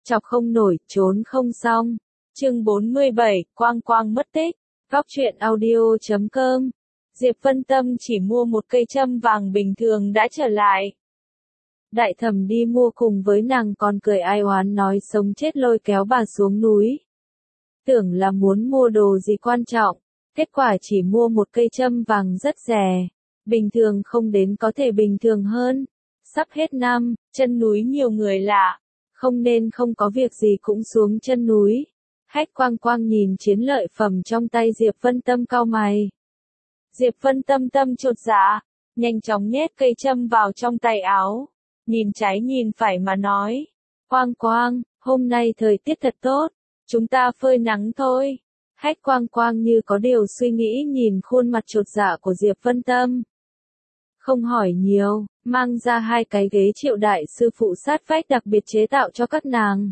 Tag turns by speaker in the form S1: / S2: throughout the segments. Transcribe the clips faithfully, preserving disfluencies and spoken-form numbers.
S1: chọc không nổi, trốn không xong. Chương bốn mươi bảy, Quang Quang mất tích. Góc truyện audio chấm com. Diệp Vân Tâm chỉ mua một cây châm vàng bình thường đã trở lại. Đại thẩm đi mua cùng với nàng còn cười ai oán nói sống chết lôi kéo bà xuống núi. Tưởng là muốn mua đồ gì quan trọng, kết quả chỉ mua một cây châm vàng rất rẻ. Bình thường không đến có thể bình thường hơn. Sắp hết năm, chân núi nhiều người lạ, không nên không có việc gì cũng xuống chân núi. Hách Quang Quang nhìn chiến lợi phẩm trong tay Diệp Vân Tâm cau mày. Diệp Vân Tâm tâm chột dạ, nhanh chóng nhét cây châm vào trong tay áo, nhìn trái nhìn phải mà nói. Quang Quang, hôm nay thời tiết thật tốt, chúng ta phơi nắng thôi. Hách Quang Quang như có điều suy nghĩ nhìn khuôn mặt chột dạ của Diệp Vân Tâm. Không hỏi nhiều, mang ra hai cái ghế Triệu đại sư phụ sát vách đặc biệt chế tạo cho các nàng.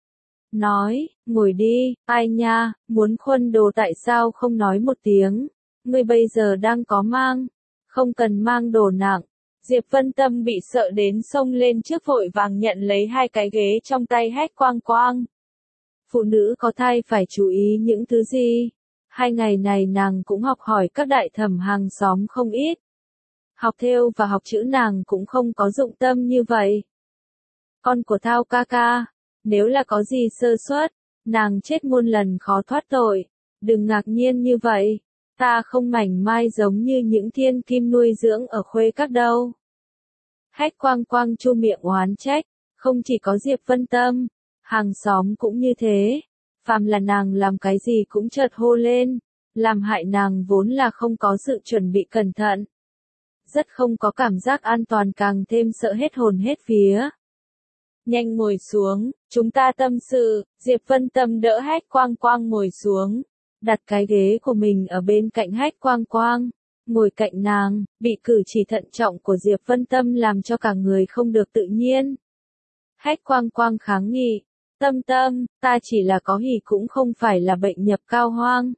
S1: Nói, ngồi đi, ai nha, muốn khuân đồ tại sao không nói một tiếng, ngươi bây giờ đang có mang, không cần mang đồ nặng. Diệp Vân Tâm bị sợ đến xông lên trước vội vàng nhận lấy hai cái ghế trong tay Hách Quang Quang. Phụ nữ có thai phải chú ý những thứ gì? Hai ngày này nàng cũng học hỏi các đại thẩm hàng xóm không ít. Học thêu và học chữ nàng cũng không có dụng tâm như vậy. Con của Thao ca ca, nếu là có gì sơ suất, nàng chết muôn lần khó thoát tội. Đừng ngạc nhiên như vậy, ta không mảnh mai giống như những thiên kim nuôi dưỡng ở khuê các đâu. Hách Quang Quang chu miệng oán trách, không chỉ có Diệp Vân Tâm, hàng xóm cũng như thế. Phàm là nàng làm cái gì cũng chợt hô lên, làm hại nàng vốn là không có sự chuẩn bị cẩn thận. Rất không có cảm giác an toàn, càng thêm sợ hết hồn hết vía. Nhanh ngồi xuống, chúng ta tâm sự. Diệp Vân Tâm đỡ Hách Quang Quang ngồi xuống, đặt cái ghế của mình ở bên cạnh Hách Quang Quang, ngồi cạnh nàng. Bị cử chỉ thận trọng của Diệp Vân Tâm làm cho cả người không được tự nhiên. Hách Quang Quang kháng nghị, Tâm Tâm, ta chỉ là có hỉ cũng không phải là bệnh nhập cao hoang.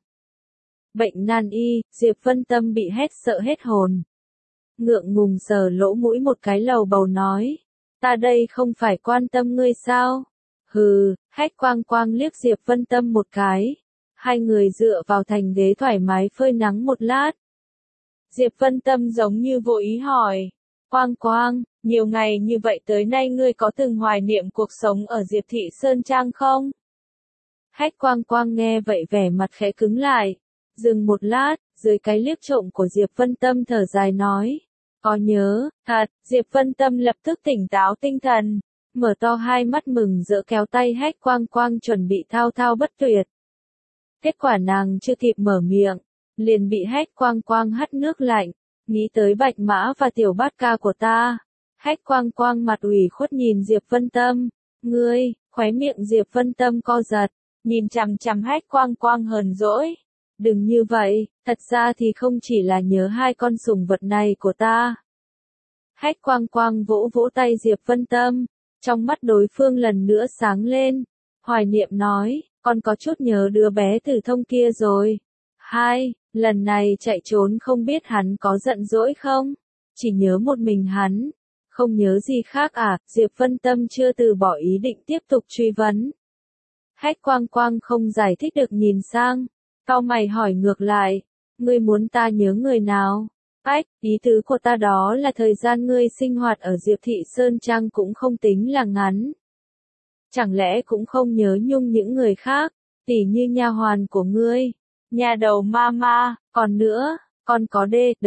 S1: Bệnh nan y. Diệp Vân Tâm bị hét sợ hết hồn. Ngượng ngùng sờ lỗ mũi một cái lầu bầu nói, ta đây không phải quan tâm ngươi sao? Hừ. Hách Quang Quang liếc Diệp Vân Tâm một cái. Hai người dựa vào thành ghế thoải mái phơi nắng một lát. Diệp Vân Tâm giống như vô ý hỏi, Quang Quang, nhiều ngày như vậy tới nay ngươi có từng hoài niệm cuộc sống ở Diệp Thị Sơn Trang không? Hách Quang Quang nghe vậy vẻ mặt khẽ cứng lại, dừng một lát, dưới cái liếc trộm của Diệp Vân Tâm thở dài nói, có nhớ, thật. Diệp Vân Tâm lập tức tỉnh táo tinh thần, mở to hai mắt mừng rỡ kéo tay Hách Quang Quang chuẩn bị thao thao bất tuyệt. Kết quả nàng chưa kịp mở miệng, liền bị Hách Quang Quang hắt nước lạnh, nghĩ tới Bạch Mã và Tiểu Bát Ca của ta. Hách Quang Quang mặt ủy khuất nhìn Diệp Vân Tâm, ngươi, khóe miệng Diệp Vân Tâm co giật, nhìn chằm chằm Hách Quang Quang hờn dỗi. Đừng như vậy, thật ra thì không chỉ là nhớ hai con sủng vật này của ta. Hách Quang Quang vỗ vỗ tay Diệp Vân Tâm, trong mắt đối phương lần nữa sáng lên, hoài niệm nói, con có chút nhớ đứa bé Tử Thông kia rồi. Hai, lần này chạy trốn không biết hắn có giận dỗi không? Chỉ nhớ một mình hắn, không nhớ gì khác à? Diệp Vân Tâm chưa từ bỏ ý định tiếp tục truy vấn. Hách Quang Quang không giải thích được nhìn sang, cau mày hỏi ngược lại, ngươi muốn ta nhớ người nào? Ách, ý tứ của ta đó là thời gian ngươi sinh hoạt ở Diệp Thị Sơn Trang cũng không tính là ngắn. Chẳng lẽ cũng không nhớ nhung những người khác, tỉ như nha hoàn của ngươi, nhà đầu mama, còn nữa, còn có D, D,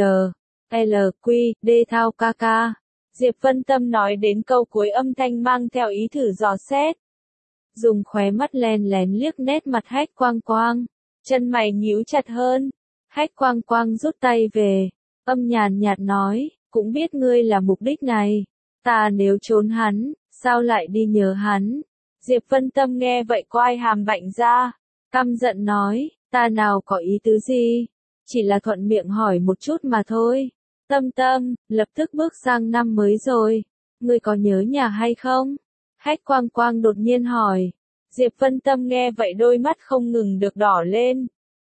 S1: L, Q, D Thao ca ca. Diệp Vân Tâm nói đến câu cuối âm thanh mang theo ý thử dò xét. Dùng khóe mắt len lén liếc nét mặt Hách Quang Quang, chân mày nhíu chặt hơn. Hách Quang Quang rút tay về, âm nhàn nhạt nói, cũng biết ngươi là mục đích này. Ta nếu trốn hắn, sao lại đi nhớ hắn? Diệp Vân Tâm nghe vậy quai hàm bạnh ra, căm giận nói, ta nào có ý tứ gì, chỉ là thuận miệng hỏi một chút mà thôi. Tâm Tâm, lập tức bước sang năm mới rồi, ngươi có nhớ nhà hay không? Hách Quang Quang đột nhiên hỏi. Diệp Vân Tâm nghe vậy đôi mắt không ngừng được đỏ lên.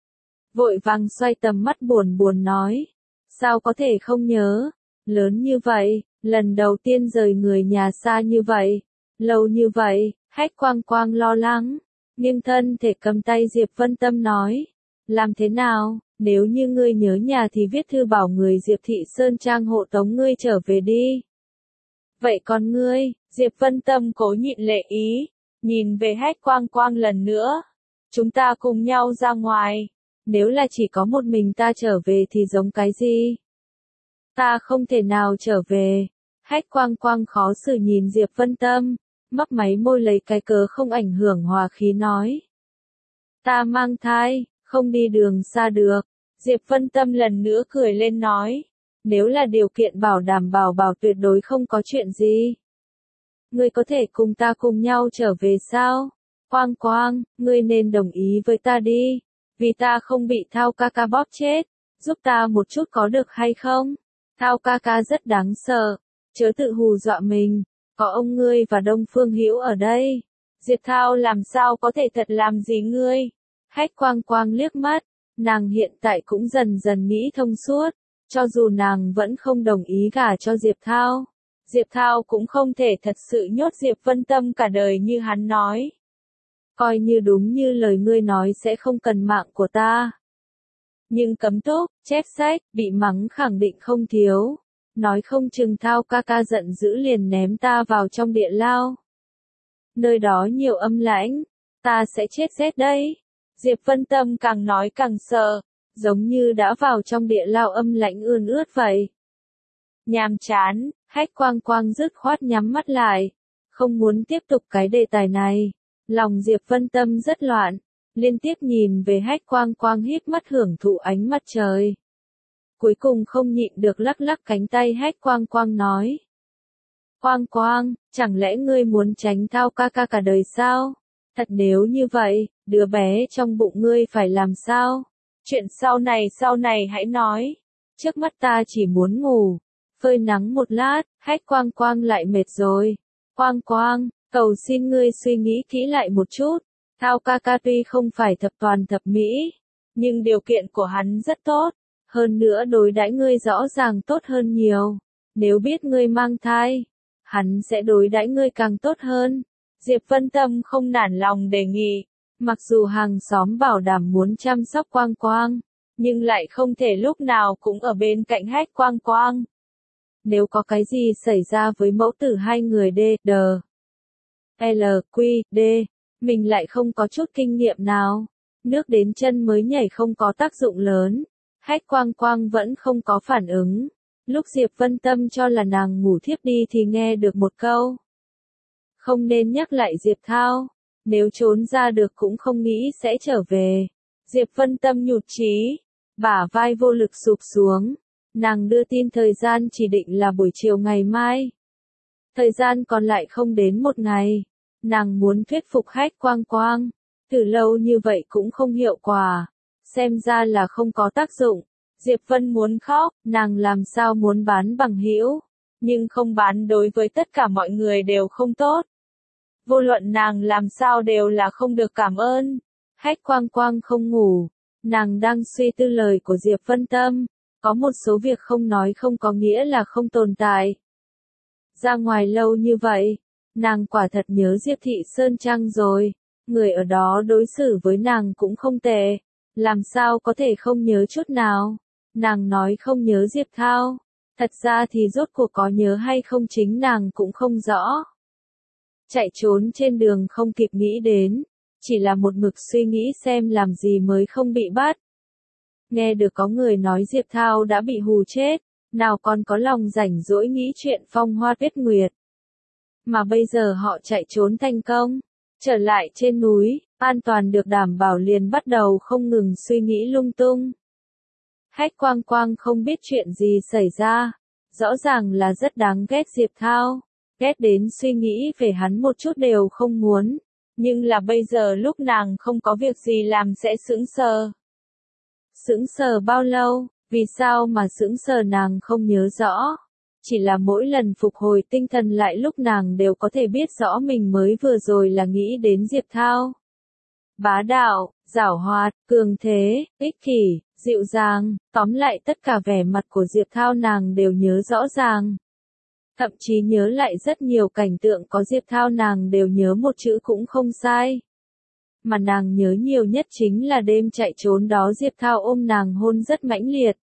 S1: Vội vàng xoay tầm mắt buồn buồn nói, sao có thể không nhớ, lớn như vậy, lần đầu tiên rời người nhà xa như vậy, lâu như vậy, Hách Quang Quang lo lắng, nghiêng thân thể cầm tay Diệp Vân Tâm nói, làm thế nào, nếu như ngươi nhớ nhà thì viết thư bảo người Diệp Thị Sơn Trang hộ tống ngươi trở về đi. Vậy còn ngươi, Diệp Vân Tâm cố nhịn lệ ý, nhìn về Hách Quang Quang lần nữa, chúng ta cùng nhau ra ngoài, nếu là chỉ có một mình ta trở về thì giống cái gì? Ta không thể nào trở về. Hách Quang Quang khó xử nhìn Diệp Vân Tâm, mấp máy môi lấy cái cớ không ảnh hưởng hòa khí nói. Ta mang thai, không đi đường xa được. Diệp Vân Tâm lần nữa cười lên nói, nếu là điều kiện bảo đảm bảo bảo tuyệt đối không có chuyện gì. Ngươi có thể cùng ta cùng nhau trở về sao? Quang Quang, ngươi nên đồng ý với ta đi, vì ta không bị Thao ca ca bóp chết, giúp ta một chút có được hay không? Thao ca ca rất đáng sợ, chớ tự hù dọa mình, có ông ngươi và Đông Phương Hữu ở đây. Diệp Thao làm sao có thể thật làm gì ngươi? Hách Quang Quang liếc mắt, nàng hiện tại cũng dần dần nghĩ thông suốt, cho dù nàng vẫn không đồng ý gả cho Diệp Thao. Diệp Thao cũng không thể thật sự nhốt Diệp Vân Tâm cả đời như hắn nói. Coi như đúng như lời ngươi nói sẽ không cần mạng của ta. Nhưng cấm túc, chép sách, bị mắng khẳng định không thiếu. Nói không chừng Thao ca ca giận dữ liền ném ta vào trong địa lao. Nơi đó nhiều âm lãnh, ta sẽ chết rét đấy. Diệp Vân Tâm càng nói càng sợ, giống như đã vào trong địa lao âm lãnh ươn ướt vậy. Nhàm chán, Hách Quang Quang dứt khoát nhắm mắt lại, không muốn tiếp tục cái đề tài này. Lòng Diệp Vân Tâm rất loạn, liên tiếp nhìn về Hách Quang Quang hít mắt hưởng thụ ánh mặt trời. Cuối cùng không nhịn được lắc lắc cánh tay Hách Quang Quang nói. Quang Quang, chẳng lẽ ngươi muốn tránh Thao ca ca cả đời sao? Thật nếu như vậy, đứa bé trong bụng ngươi phải làm sao? Chuyện sau này sau này hãy nói. Trước mắt ta chỉ muốn ngủ, phơi nắng một lát, Hách Quang Quang lại mệt rồi. Quang Quang, cầu xin ngươi suy nghĩ kỹ lại một chút. Thao ca ca tuy không phải thập toàn thập mỹ, nhưng điều kiện của hắn rất tốt. Hơn nữa đối đãi ngươi rõ ràng tốt hơn nhiều. Nếu biết ngươi mang thai, hắn sẽ đối đãi ngươi càng tốt hơn. Diệp Vân Tâm không nản lòng đề nghị, mặc dù hàng xóm bảo đảm muốn chăm sóc Quang Quang, nhưng lại không thể lúc nào cũng ở bên cạnh Hách Quang Quang. Nếu có cái gì xảy ra với mẫu tử hai người D, D, L, Q, D, mình lại không có chút kinh nghiệm nào. Nước đến chân mới nhảy không có tác dụng lớn. Hách Quang Quang vẫn không có phản ứng. Lúc Diệp Vân Tâm cho là nàng ngủ thiếp đi thì nghe được một câu. Không nên nhắc lại Diệp Thao. Nếu trốn ra được cũng không nghĩ sẽ trở về. Diệp Vân Tâm nhụt chí, bả vai vô lực sụp xuống. Nàng đưa tin thời gian chỉ định là buổi chiều ngày mai. Thời gian còn lại không đến một ngày. Nàng muốn thuyết phục Hách Quang Quang. Từ lâu như vậy cũng không hiệu quả. Xem ra là không có tác dụng. Diệp Vân muốn khóc, nàng làm sao muốn bán bằng hữu. Nhưng không bán đối với tất cả mọi người đều không tốt. Vô luận nàng làm sao đều là không được cảm ơn. Hách Quang Quang không ngủ. Nàng đang suy tư lời của Diệp Vân Tâm. Có một số việc không nói không có nghĩa là không tồn tại. Ra ngoài lâu như vậy, nàng quả thật nhớ Diệp Thị Sơn Trang rồi. Người ở đó đối xử với nàng cũng không tệ. Làm sao có thể không nhớ chút nào. Nàng nói không nhớ Diệp Thao. Thật ra thì rốt cuộc có nhớ hay không chính nàng cũng không rõ. Chạy trốn trên đường không kịp nghĩ đến. Chỉ là một mực suy nghĩ xem làm gì mới không bị bắt. Nghe được có người nói Diệp Thao đã bị hù chết. Nào còn có lòng rảnh rỗi nghĩ chuyện phong hoa tuyết nguyệt. Mà bây giờ họ chạy trốn thành công. Trở lại trên núi, an toàn được đảm bảo liền bắt đầu không ngừng suy nghĩ lung tung. Hách Quang Quang không biết chuyện gì xảy ra. Rõ ràng là rất đáng ghét Diệp Thao. Ghét đến suy nghĩ về hắn một chút đều không muốn. Nhưng là bây giờ lúc nàng không có việc gì làm sẽ sững sờ. Sững sờ bao lâu, vì sao mà sững sờ nàng không nhớ rõ. Chỉ là mỗi lần phục hồi tinh thần lại lúc nàng đều có thể biết rõ mình mới vừa rồi là nghĩ đến Diệp Thao. Bá đạo, giảo hoạt, cường thế, ích kỷ, dịu dàng, tóm lại tất cả vẻ mặt của Diệp Thao nàng đều nhớ rõ ràng. Thậm chí nhớ lại rất nhiều cảnh tượng có Diệp Thao nàng đều nhớ một chữ cũng không sai. Mà nàng nhớ nhiều nhất chính là đêm chạy trốn đó Diệp Thao ôm nàng hôn rất mãnh liệt.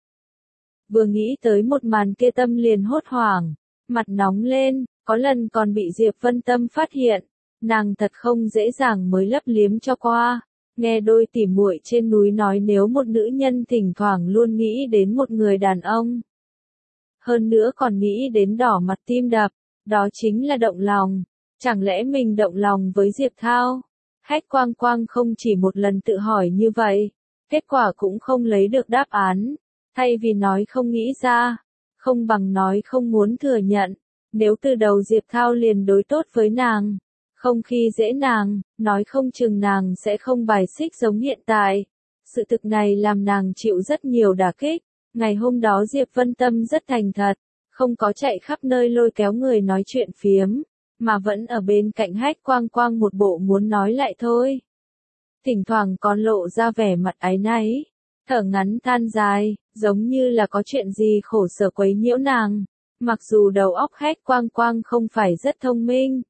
S1: Vừa nghĩ tới một màn kia tâm liền hốt hoảng, mặt nóng lên, có lần còn bị Diệp Vân Tâm phát hiện, nàng thật không dễ dàng mới lấp liếm cho qua. Nghe đôi tỉ muội trên núi nói nếu một nữ nhân thỉnh thoảng luôn nghĩ đến một người đàn ông. Hơn nữa còn nghĩ đến đỏ mặt tim đập, đó chính là động lòng. Chẳng lẽ mình động lòng với Diệp Thao? Hách Quang Quang không chỉ một lần tự hỏi như vậy, kết quả cũng không lấy được đáp án. Thay vì nói không nghĩ ra, không bằng nói không muốn thừa nhận. Nếu từ đầu Diệp Thao liền đối tốt với nàng, không khi dễ nàng, nói không chừng nàng sẽ không bài xích giống hiện tại. Sự thực này làm nàng chịu rất nhiều đả kích. Ngày hôm đó Diệp Vân Tâm rất thành thật, không có chạy khắp nơi lôi kéo người nói chuyện phiếm, mà vẫn ở bên cạnh Hách Quang Quang một bộ muốn nói lại thôi. Thỉnh thoảng còn lộ ra vẻ mặt áy náy, thở ngắn than dài, giống như là có chuyện gì khổ sở quấy nhiễu nàng. Mặc dù đầu óc Hách Quang Quang không phải rất thông minh,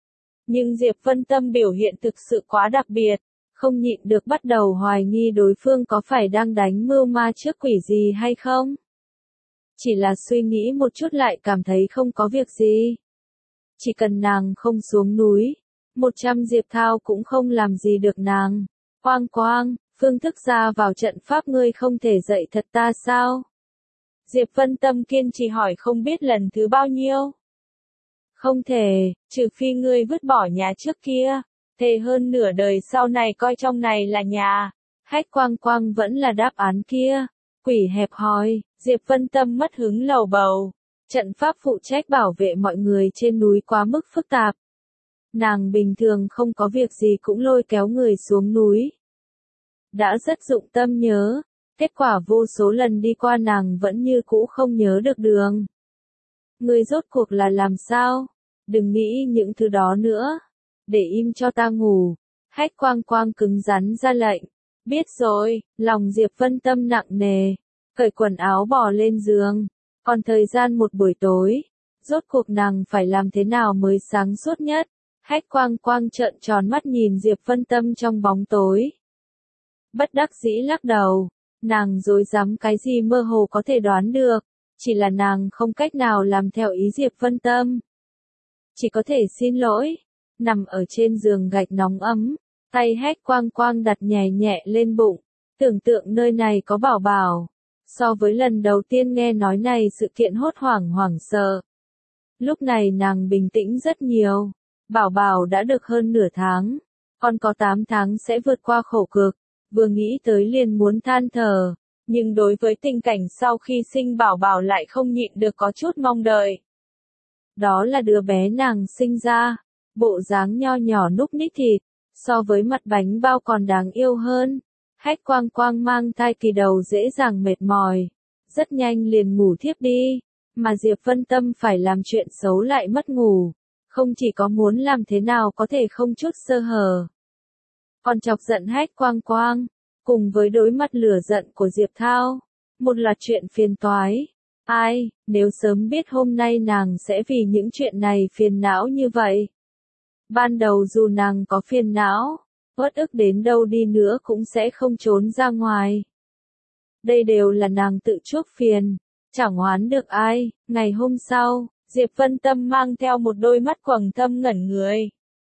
S1: nhưng Diệp Vân Tâm biểu hiện thực sự quá đặc biệt, không nhịn được bắt đầu hoài nghi đối phương có phải đang đánh mưu ma trước quỷ gì hay không. Chỉ là suy nghĩ một chút lại cảm thấy không có việc gì. Chỉ cần nàng không xuống núi, một trăm Diệp Thao cũng không làm gì được nàng. Quang Quang, phương thức ra vào trận pháp ngươi không thể dạy thật ta sao? Diệp Vân Tâm kiên trì hỏi không biết lần thứ bao nhiêu. Không thể, trừ phi ngươi vứt bỏ nhà trước kia, thề hơn nửa đời sau này coi trong này là nhà. Hách Quang Quang vẫn là đáp án kia. Quỷ hẹp hòi, Diệp Vân Tâm mất hứng lầu bầu. Trận pháp phụ trách bảo vệ mọi người trên núi quá mức phức tạp. Nàng bình thường không có việc gì cũng lôi kéo người xuống núi. Đã rất dụng tâm nhớ, kết quả vô số lần đi qua nàng vẫn như cũ không nhớ được đường. Ngươi rốt cuộc là làm sao? Đừng nghĩ những thứ đó nữa. Để im cho ta ngủ. Hách Quang Quang cứng rắn ra lệnh. Biết rồi, lòng Diệp Vân Tâm nặng nề. Cởi quần áo bỏ lên giường. Còn thời gian một buổi tối. Rốt cuộc nàng phải làm thế nào mới sáng suốt nhất? Hách Quang Quang trợn tròn mắt nhìn Diệp Vân Tâm trong bóng tối. Bất đắc dĩ lắc đầu. Nàng dối dám cái gì mơ hồ có thể đoán được. Chỉ là nàng không cách nào làm theo ý Diệp Vân Tâm. Chỉ có thể xin lỗi. Nằm ở trên giường gạch nóng ấm. Tay Hách Quang Quang đặt nhẹ nhẹ lên bụng. Tưởng tượng nơi này có bảo bảo. So với lần đầu tiên nghe nói này sự kiện hốt hoảng hoảng sợ. Lúc này nàng bình tĩnh rất nhiều. Bảo bảo đã được hơn nửa tháng. Còn có tám tháng sẽ vượt qua khổ cực. Vừa nghĩ tới liền muốn than thở. Nhưng đối với tình cảnh sau khi sinh bảo bảo lại không nhịn được có chút mong đợi. Đó là đứa bé nàng sinh ra. Bộ dáng nho nhỏ núc nít thịt. So với mặt bánh bao còn đáng yêu hơn. Hách Quang Quang mang thai kỳ đầu dễ dàng mệt mỏi. Rất nhanh liền ngủ thiếp đi. Mà Diệp Vân Tâm phải làm chuyện xấu lại mất ngủ. Không chỉ có muốn làm thế nào có thể không chút sơ hở. Còn chọc giận Hách Quang Quang. Cùng với đối mặt lửa giận của Diệp Thao. Một loạt chuyện phiền toái. Ai, nếu sớm biết hôm nay nàng sẽ vì những chuyện này phiền não như vậy. Ban đầu dù nàng có phiền não, uất ức đến đâu đi nữa cũng sẽ không trốn ra ngoài. Đây đều là nàng tự chuốc phiền, chẳng oán được ai. Ngày hôm sau, Diệp Vân Tâm mang theo một đôi mắt quầng thâm ngẩn người.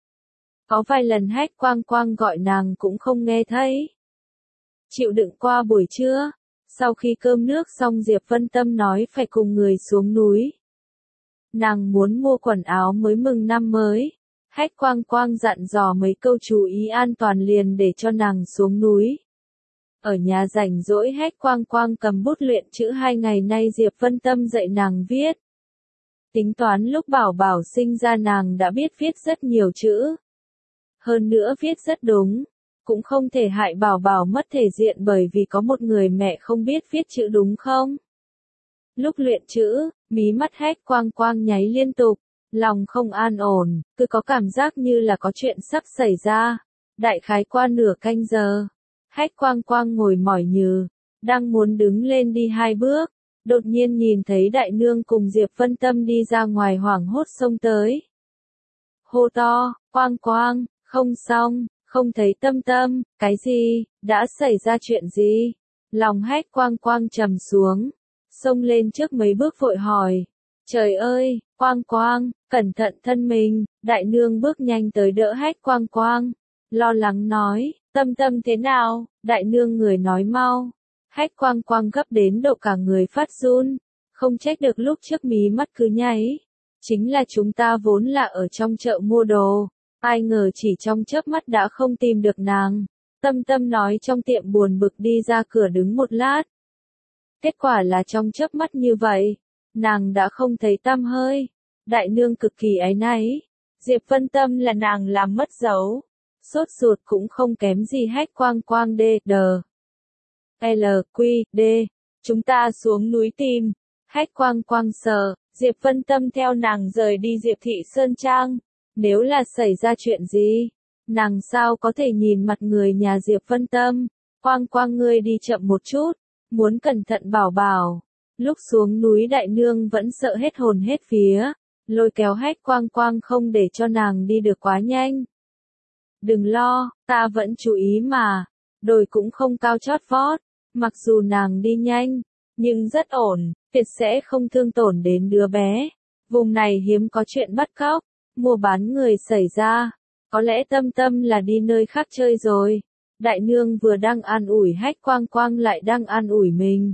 S1: Có vài lần Hách Quang Quang gọi nàng cũng không nghe thấy. Chịu đựng qua buổi trưa, sau khi cơm nước xong Diệp Vân Tâm nói phải cùng người xuống núi. Nàng muốn mua quần áo mới mừng năm mới. Hách Quang Quang dặn dò mấy câu chú ý an toàn liền để cho nàng xuống núi. Ở nhà rảnh rỗi Hách Quang Quang cầm bút luyện chữ hai ngày nay Diệp Vân Tâm dạy nàng viết. Tính toán lúc bảo bảo sinh ra nàng đã biết viết rất nhiều chữ. Hơn nữa viết rất đúng. Cũng không thể hại bảo bảo mất thể diện bởi vì có một người mẹ không biết viết chữ đúng không? Lúc luyện chữ, mí mắt Hách Quang Quang nháy liên tục. Lòng không an ổn, cứ có cảm giác như là có chuyện sắp xảy ra. Đại khái qua nửa canh giờ. Hách Quang Quang ngồi mỏi nhừ. Đang muốn đứng lên đi hai bước. đột nhiên nhìn thấy đại nương cùng Diệp Vân Tâm đi ra ngoài hoảng hốt xông tới. Hô to, Quang Quang, không xong, không thấy Tâm Tâm, cái gì, đã xảy ra chuyện gì? Lòng hét Quang Quang trầm xuống, xông lên trước mấy bước vội hỏi. Trời ơi, Quang Quang, cẩn thận thân mình, đại nương bước nhanh tới đỡ hét Quang Quang, lo lắng nói, Tâm Tâm thế nào, đại nương người nói mau. Hét Quang Quang gấp đến độ cả người phát run, không trách được lúc trước mí mắt cứ nháy. Chính là chúng ta vốn là ở trong chợ mua đồ, ai ngờ chỉ trong chớp mắt đã không tìm được nàng. Tâm Tâm nói trong tiệm buồn bực đi ra cửa đứng một lát. Kết quả là trong chớp mắt như vậy, nàng đã không thấy tăm hơi. Đại nương cực kỳ áy náy, Diệp Vân Tâm là nàng làm mất dấu. Sốt ruột cũng không kém gì hét Quang Quang D, D. L, Q, D. Chúng ta xuống núi tìm. Hét Quang Quang sợ, Diệp Vân Tâm theo nàng rời đi Diệp Thị Sơn Trang. Nếu là xảy ra chuyện gì, nàng sao có thể nhìn mặt người nhà Diệp Vân Tâm. Quang Quang ngươi đi chậm một chút, muốn cẩn thận bảo bảo. Lúc xuống núi đại nương vẫn sợ hết hồn hết vía, lôi kéo hét Quang Quang không để cho nàng đi được quá nhanh. Đừng lo, ta vẫn chú ý mà, đồi cũng không cao chót vót, mặc dù nàng đi nhanh, nhưng rất ổn, tuyệt sẽ không thương tổn đến đứa bé. Vùng này hiếm có chuyện bắt cóc, mua bán người xảy ra, có lẽ Tâm Tâm là đi nơi khác chơi rồi. Đại nương vừa đang an ủi hét Quang Quang lại đang an ủi mình.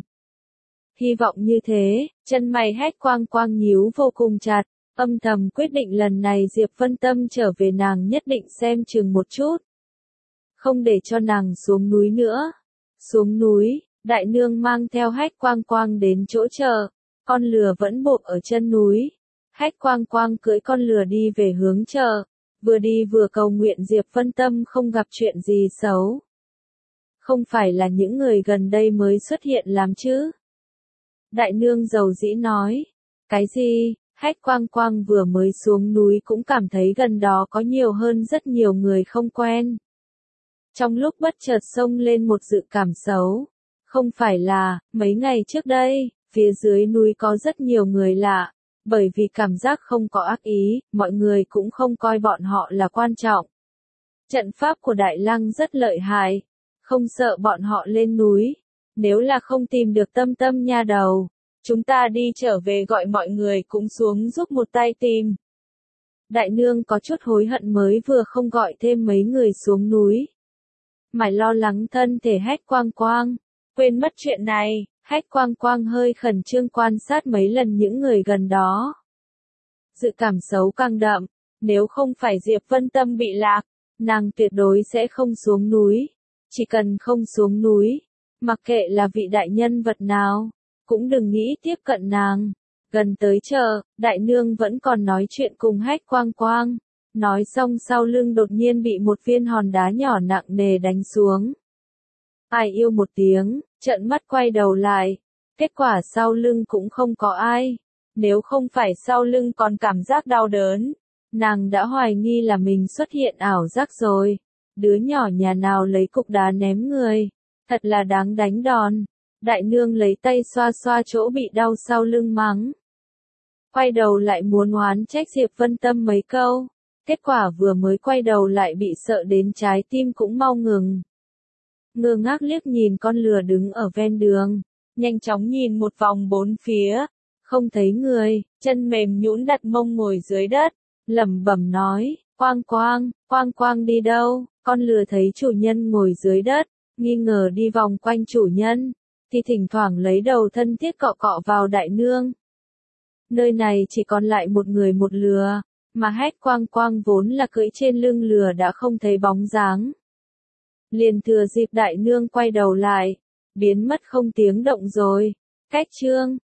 S1: Hy vọng như thế, chân mày hét Quang Quang nhíu vô cùng chặt, âm thầm quyết định lần này Diệp Vân Tâm trở về nàng nhất định xem chừng một chút. Không để cho nàng xuống núi nữa. Xuống núi, đại nương mang theo hét Quang Quang đến chỗ chợ, con lừa vẫn buộc ở chân núi. Hét Quang Quang cưỡi con lừa đi về hướng chợ, vừa đi vừa cầu nguyện Diệp Vân Tâm không gặp chuyện gì xấu. Không phải là những người gần đây mới xuất hiện làm chứ? Đại nương dầu dĩ nói. Cái gì? Hét Quang Quang vừa mới xuống núi cũng cảm thấy gần đó có nhiều hơn rất nhiều người không quen. Trong lúc bất chợt xông lên một dự cảm xấu. Không phải là, mấy ngày trước đây, phía dưới núi có rất nhiều người lạ. Bởi vì cảm giác không có ác ý, mọi người cũng không coi bọn họ là quan trọng. Trận pháp của Đại Lăng rất lợi hại, không sợ bọn họ lên núi. Nếu là không tìm được Tâm Tâm nha đầu, chúng ta đi trở về gọi mọi người cũng xuống giúp một tay tìm. Đại nương có chút hối hận mới vừa không gọi thêm mấy người xuống núi. Mải lo lắng thân thể hét Quang Quang, quên mất chuyện này. Hét Quang Quang hơi khẩn trương quan sát mấy lần những người gần đó. Dự cảm xấu càng đậm, nếu không phải Diệp Vân Tâm bị lạc, nàng tuyệt đối sẽ không xuống núi. Chỉ cần không xuống núi, mặc kệ là vị đại nhân vật nào, cũng đừng nghĩ tiếp cận nàng. Gần tới chợ, đại nương vẫn còn nói chuyện cùng hét Quang Quang. Nói xong sau lưng đột nhiên bị một viên hòn đá nhỏ nặng nề đánh xuống. Ai yêu một tiếng, trợn mắt quay đầu lại. Kết quả sau lưng cũng không có ai. Nếu không phải sau lưng còn cảm giác đau đớn, nàng đã hoài nghi là mình xuất hiện ảo giác rồi. Đứa nhỏ nhà nào lấy cục đá ném người. Thật là đáng đánh đòn. Đại nương lấy tay xoa xoa chỗ bị đau sau lưng mắng. Quay đầu lại muốn oán trách Diệp Vân Tâm mấy câu. Kết quả vừa mới quay đầu lại bị sợ đến trái tim cũng mau ngừng. Ngơ ngác liếc nhìn con lừa đứng ở ven đường, nhanh chóng nhìn một vòng bốn phía, không thấy người, chân mềm nhũn đặt mông ngồi dưới đất, lẩm bẩm nói, Quang Quang, Quang Quang đi đâu? Con lừa thấy chủ nhân ngồi dưới đất, nghi ngờ đi vòng quanh chủ nhân, thì thỉnh thoảng lấy đầu thân thiết cọ cọ vào đại nương. Nơi này chỉ còn lại một người một lừa, mà hét Quang Quang vốn là cưỡi trên lưng lừa đã không thấy bóng dáng. Liền thừa dịp đại nương quay đầu lại, biến mất không tiếng động rồi. Cách chương